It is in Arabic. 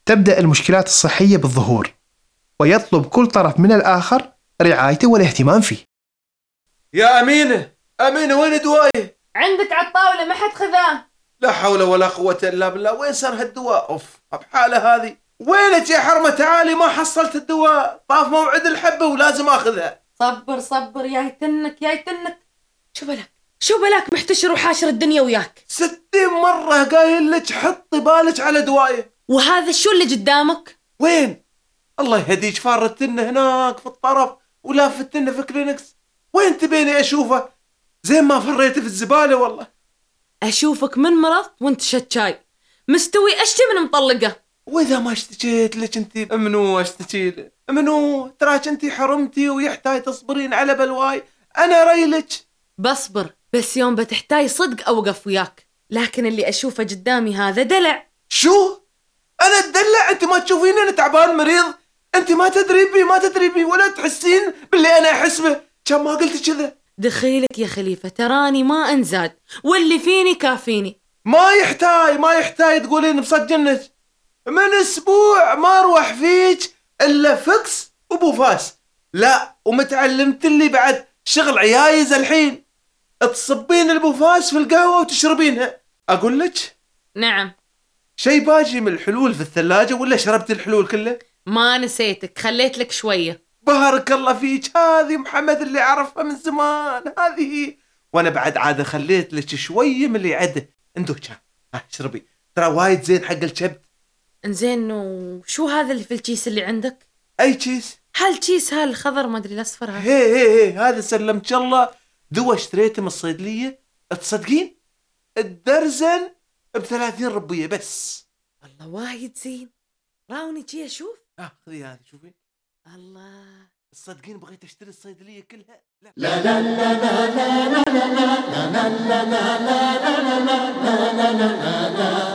تبدأ المشكلات الصحية بالظهور، ويطلب كل طرف من الآخر رعايته والاهتمام فيه. يا أمينة وين دوائي؟ عندك على الطاولة، ما حد خذاه. لا حول ولا قوة إلا بالله. وين صار هالدواء؟ أوف بحالة هذه. وينك يا حرمة؟ تعالي، ما حصلت الدواء، طاف موعد الحبة ولازم أخذها. صبر يا يتنك. شو بلاك محتشر وحاشر الدنيا وياك؟ 60 مرة قايل لك حطي بالك على دوائي. وهذا شو اللي قدامك؟ وين؟ الله يهديك، فارتنا هناك في الطرف ولافتنا في كلينكس. وين تبيني أشوفه؟ زين ما فريت في الزبالة والله. أشوفك من مرض وانت شتشاي مستوي أشتي من مطلقة. وإذا ما اشتكيت لك انت منو اشتكي له؟ منو؟ تراك انت حرمتي ويحتاج تصبرين على بلواي. انا ريلك بصبر، بس يوم بتحتاج صدق أوقف وياك. لكن اللي أشوفه قدامي هذا دلع. شو؟ انا اتدلع؟ انت ما تشوفيني انا تعبان مريض؟ انت ما تدري بي ولا تحسين باللي انا احس به. كم ما قلت كذا. دخيلك يا خليفة، تراني ما انزاد، واللي فيني كافيني. ما يحتاج تقولين بصدقنك. من اسبوع ما اروح فيك الا فكس وبوفاس. لا، ومتعلمت اللي بعد شغل عيايز الحين. تصبين البوفاس في القهوة وتشربينها. اقول لك نعم. شي باجي من الحلول في الثلاجة ولا شربت الحلول كله؟ ما نسيتك، خليت لك شوية. بارك الله فيك، هذه محمد اللي عرفها من زمان هذه. وانا بعد عادة خليت لك شوية من اللي عده. اندوك اشربي، ترى وايد زين حق الكبد. انزين، وشو هذا اللي في الكيس اللي عندك؟ اي كيس؟ هالكيس الخضر ما ادري الاصفر هذا. هي هذا سلمت الله دواء اشتريته من الصيدلية. تصدقين الدرزن ب30 ربية بس. والله وايد زين. راوني جي اشوف. خذي هذه شوفي. الله، تصدقين بغيت اشتري الصيدلية كلها. لا لا لا لا لا لا لا لا لا لا لا لا لا لا لا لا لا